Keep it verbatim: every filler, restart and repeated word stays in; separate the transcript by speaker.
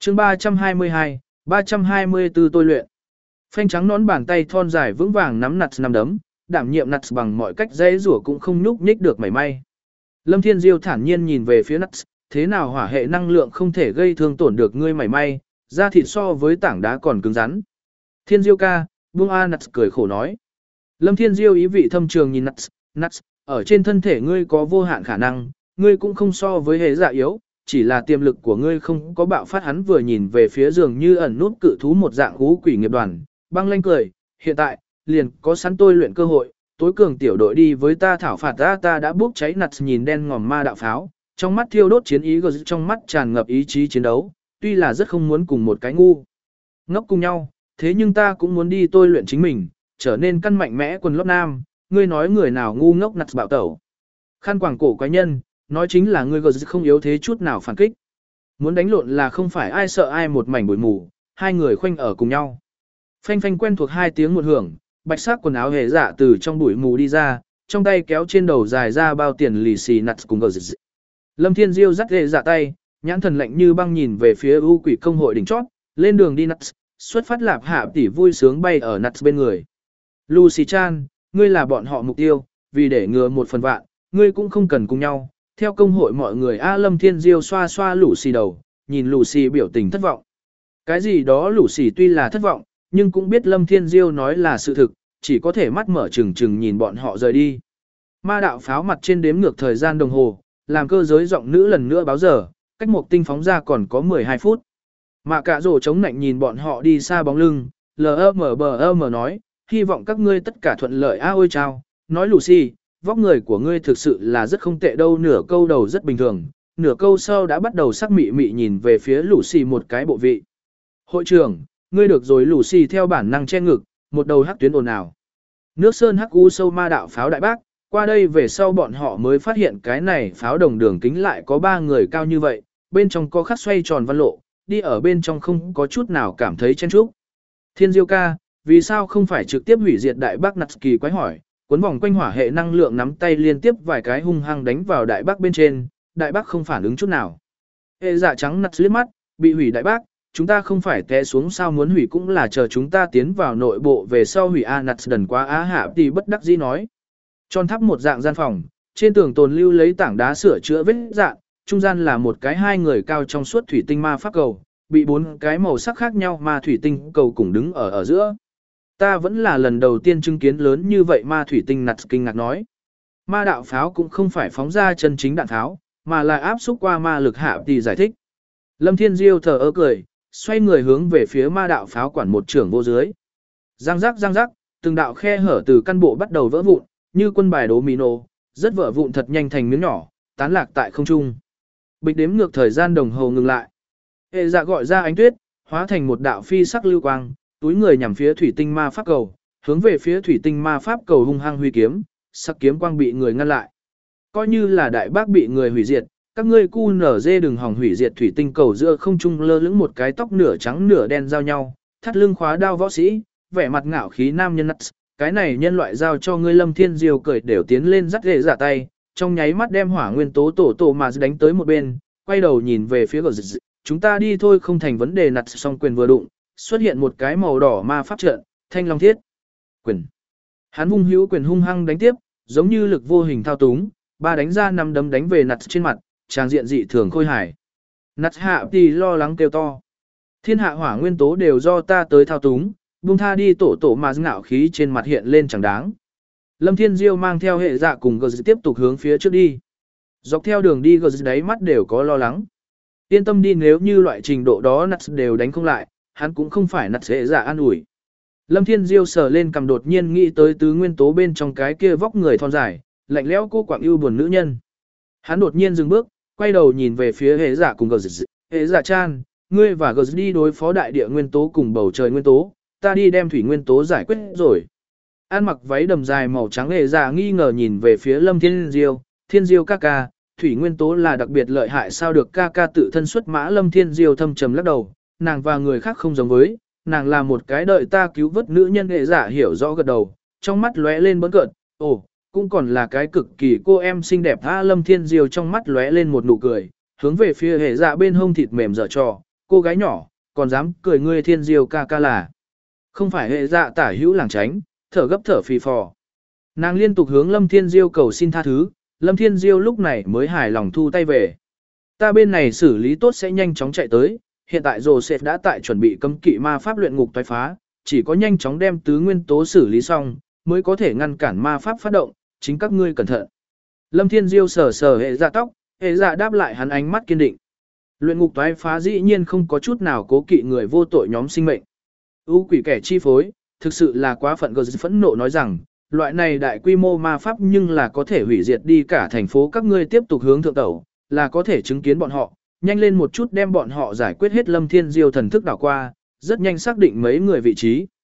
Speaker 1: chương ba trăm hai mươi hai, ba trăm hai mươi tư tôi luyện. Phanh trắng nón bàn tay thon dài vững vàng nắm nặt nắm đấm, đảm nhiệm nặt bằng mọi cách dễ rủa cũng không nhúc nhích được mảy may. Lâm Thiên Diêu thản nhiên nhìn về phía nặt, thế nào hỏa hệ năng lượng không thể gây thương tổn được ngươi mảy may, da thịt so với tảng đá còn cứng rắn. Thiên Diêu ca, buông a nặt cười khổ nói. Lâm Thiên Diêu ý vị thâm trường nhìn nặt, nặt, ở trên thân thể ngươi có vô hạn khả năng, ngươi cũng không so với hệ dạ yếu, chỉ là tiềm lực của ngươi không có bạo phát. Hắn vừa nhìn về phía giường như ẩn nút cự thú một dạng ngũ quỷ nghiệp đoàn, băng lanh cười, hiện tại, liền có sẵn tôi luyện cơ hội, tối cường tiểu đội đi với ta thảo phạt ta ta đã bốc cháy nặt nhìn đen ngòm ma đạo pháo, trong mắt thiêu đốt chiến ý, trong mắt tràn ngập ý chí chiến đấu, tuy là rất không muốn cùng một cái ngu ngốc cùng nhau, thế nhưng ta cũng muốn đi tôi luyện chính mình, trở nên căn mạnh mẽ quần lót nam, ngươi nói người nào ngu ngốc nặt bạo tẩu. Khăn quàng cổ quái nhân, nói chính là ngươi không yếu thế chút nào phản kích. Muốn đánh lộn là không phải ai sợ ai một mảnh bụi mù, hai người khoanh ở cùng nhau. Phanh phanh quen thuộc hai tiếng một hưởng, bạch sắc quần áo hề dạ từ trong bụi mù đi ra, trong tay kéo trên đầu dài ra bao tiền lì xì nặt cùng gờ dị. Lâm Thiên Diêu dắt hề dạ tay, nhãn thần lạnh như băng nhìn về phía ưu quỷ công hội đỉnh chót, lên đường đi nặt, xuất phát lạp hạ tỷ vui sướng bay ở nặt bên người. Lucy Chan, ngươi là bọn họ mục tiêu, vì để ngừa một phần vạn, ngươi cũng không cần cùng nhau. Theo công hội mọi người A Lâm Thiên Diêu xoa xoa Lucy đầu, nhìn Lucy biểu tình thất vọng. Cái gì đó Lucy tuy là thất vọng, nhưng cũng biết Lâm Thiên Diêu nói là sự thực, chỉ có thể mắt mở trừng trừng nhìn bọn họ rời đi. Ma đạo pháo mặt trên đếm ngược thời gian đồng hồ, làm cơ giới giọng nữ lần nữa báo giờ, cách một tinh phóng ra còn có mười hai phút. Mạ cả rổ chống nạnh nhìn bọn họ đi xa bóng lưng, lờ mờ bờ mờ nói, hy vọng các ngươi tất cả thuận lợi a ôi chao, nói Lucy, vóc người của ngươi thực sự là rất không tệ đâu. Nửa câu đầu rất bình thường, nửa câu sau đã bắt đầu sắc mị mị nhìn về phía Lucy một cái bộ vị. Hội trưởng, ngươi được rồi. Lucy theo bản năng che ngực, một đầu hắc tuyến ồn ào. Nước sơn hắc u sâu ma đạo pháo đại bác, qua đây về sau bọn họ mới phát hiện cái này pháo đồng đường kính lại có ba người cao như vậy, bên trong có khắc xoay tròn văn lộ, đi ở bên trong không có chút nào cảm thấy chen chúc. Thiên Diêu ca, vì sao không phải trực tiếp hủy diệt đại bác nặt kỳ quái hỏi, cuốn vòng quanh hỏa hệ năng lượng nắm tay liên tiếp vài cái hung hăng đánh vào đại bác bên trên, đại bác không phản ứng chút nào. Hệ dạ trắng nặt liếc mắt, bị hủy đại bác, chúng ta không phải té xuống sao, muốn hủy cũng là chờ chúng ta tiến vào nội bộ về sau hủy a nặt đần quá á hạ thì bất đắc dĩ nói. Tròn tháp một dạng gian phòng, trên tường tồn lưu lấy tảng đá sửa chữa vết dạng, trung gian là một cái hai người cao trong suốt thủy tinh ma pháp cầu, bị bốn cái màu sắc khác nhau ma thủy tinh cầu cùng đứng ở ở giữa. Ta vẫn là lần đầu tiên chứng kiến lớn như vậy ma thủy tinh, nặt kinh ngạc nói. Ma đạo pháo cũng không phải phóng ra chân chính đạn pháo, mà là áp xúc qua ma lực hạ thì giải thích. Lâm Thiên Diêu thở ơ cười, xoay người hướng về phía ma đạo pháo quản một trưởng vô dưới. Giang giác giang giác, từng đạo khe hở từ căn bộ bắt đầu vỡ vụn, như quân bài đố mino, rất vỡ vụn thật nhanh thành miếng nhỏ, tán lạc tại không trung. Bịch đếm ngược thời gian đồng hồ ngừng lại. Hệ dạ gọi ra ánh tuyết, hóa thành một đạo phi sắc lưu quang, túi người nhằm phía thủy tinh ma pháp cầu, hướng về phía thủy tinh ma pháp cầu hung hăng huy kiếm, sắc kiếm quang bị người ngăn lại. Coi như là đại bác bị người hủy diệt, các ngươi cu nở dê đừng hòng hủy diệt thủy tinh cầu. Giữa không trung lơ lửng một cái tóc nửa trắng nửa đen giao nhau, thắt lưng khóa đao võ sĩ, vẻ mặt ngạo khí nam nhân nắt, cái này nhân loại giao cho ngươi. Lâm Thiên Diêu cười đều tiến lên dắt ghệ giả tay, trong nháy mắt đem hỏa nguyên tố tổ tổ mà đánh tới một bên, quay đầu nhìn về phía gờ dị, chúng ta đi thôi không thành vấn đề. Nặt xong quyền vừa đụng, xuất hiện một cái màu đỏ ma pháp trận, thanh long thiết quyền. Hắn vung hữu quyền hung hăng đánh tiếp, giống như lực vô hình thao túng, ba đánh ra năm đấm đánh về nặt trên mặt, tràng diện dị thường khôi hài. Nặt hạ thì lo lắng kêu to, thiên hạ hỏa nguyên tố đều do ta tới thao túng, buông tha đi. Tổ tổ mà ngạo khí trên mặt hiện lên chẳng đáng. Lâm Thiên Diêu mang theo hệ dạ cùng gờ tiếp tục hướng phía trước đi. Dọc theo đường đi gờ đáy mắt đều có lo lắng. Yên tâm đi, nếu như loại trình độ đó nặt đều đánh không lại, hắn cũng không phải nặt hệ dạ an ủi. Lâm Thiên Diêu sờ lên cầm, đột nhiên nghĩ tới tứ nguyên tố bên trong cái kia vóc người thon dài, lạnh lẽo cô quạng ưu buồn nữ nhân. Hắn đột nhiên dừng bước, quay đầu nhìn về phía hệ dạ cùng gờ. Hệ dạ chan, ngươi và gờ đi đối phó đại địa nguyên tố cùng bầu trời nguyên tố, ta đi đem thủy nguyên tố giải quyết rồi. An mặc váy đầm dài màu trắng hệ dạ nghi ngờ nhìn về phía Lâm Thiên Diêu. Thiên Diêu ca ca, thủy nguyên tố là đặc biệt lợi hại sao được ca ca tự thân xuất mã? Lâm Thiên Diêu thâm trầm lắc đầu, nàng và người khác không giống với, nàng là một cái đợi ta cứu vớt nữ nhân. Hệ dạ hiểu rõ gật đầu, trong mắt lóe lên bấn cợt, ồ, cũng còn là cái cực kỳ cô em xinh đẹp. A Lâm Thiên Diêu trong mắt lóe lên một nụ cười, hướng về phía hệ dạ bên hông thịt mềm dở trò, cô gái nhỏ, còn dám cười ngươi thiên diêu ca ca là. Không phải hệ dạ tả hữu làng tránh, thở gấp thở phì phò. Nàng liên tục hướng Lâm Thiên Diêu cầu xin tha thứ, Lâm Thiên Diêu lúc này mới hài lòng thu tay về. Ta bên này xử lý tốt sẽ nhanh chóng chạy tới, hiện tại Joseph đã tại chuẩn bị cấm kỵ ma pháp luyện ngục toái phá, chỉ có nhanh chóng đem tứ nguyên tố xử lý xong, mới có thể ngăn cản ma pháp phát động, chính các ngươi cẩn thận. Lâm Thiên Diêu sờ sờ hệ dạ tóc, hệ dạ đáp lại hắn ánh mắt kiên định. Luyện ngục toái phá dĩ nhiên không có chút nào cố kỵ người vô tội nhóm sinh mệnh. U quỷ kẻ chi phối, thực sự là quá phận gờ phẫn nộ nói rằng, loại này đại quy mô ma pháp nhưng là có thể hủy diệt đi cả thành phố, các ngươi tiếp tục hướng thượng tẩu, là có thể chứng kiến bọn họ, nhanh lên một chút đem bọn họ giải quyết hết. Lâm Thiên Diêu thần thức đảo qua, rất nhanh xác định mấy người vị trí.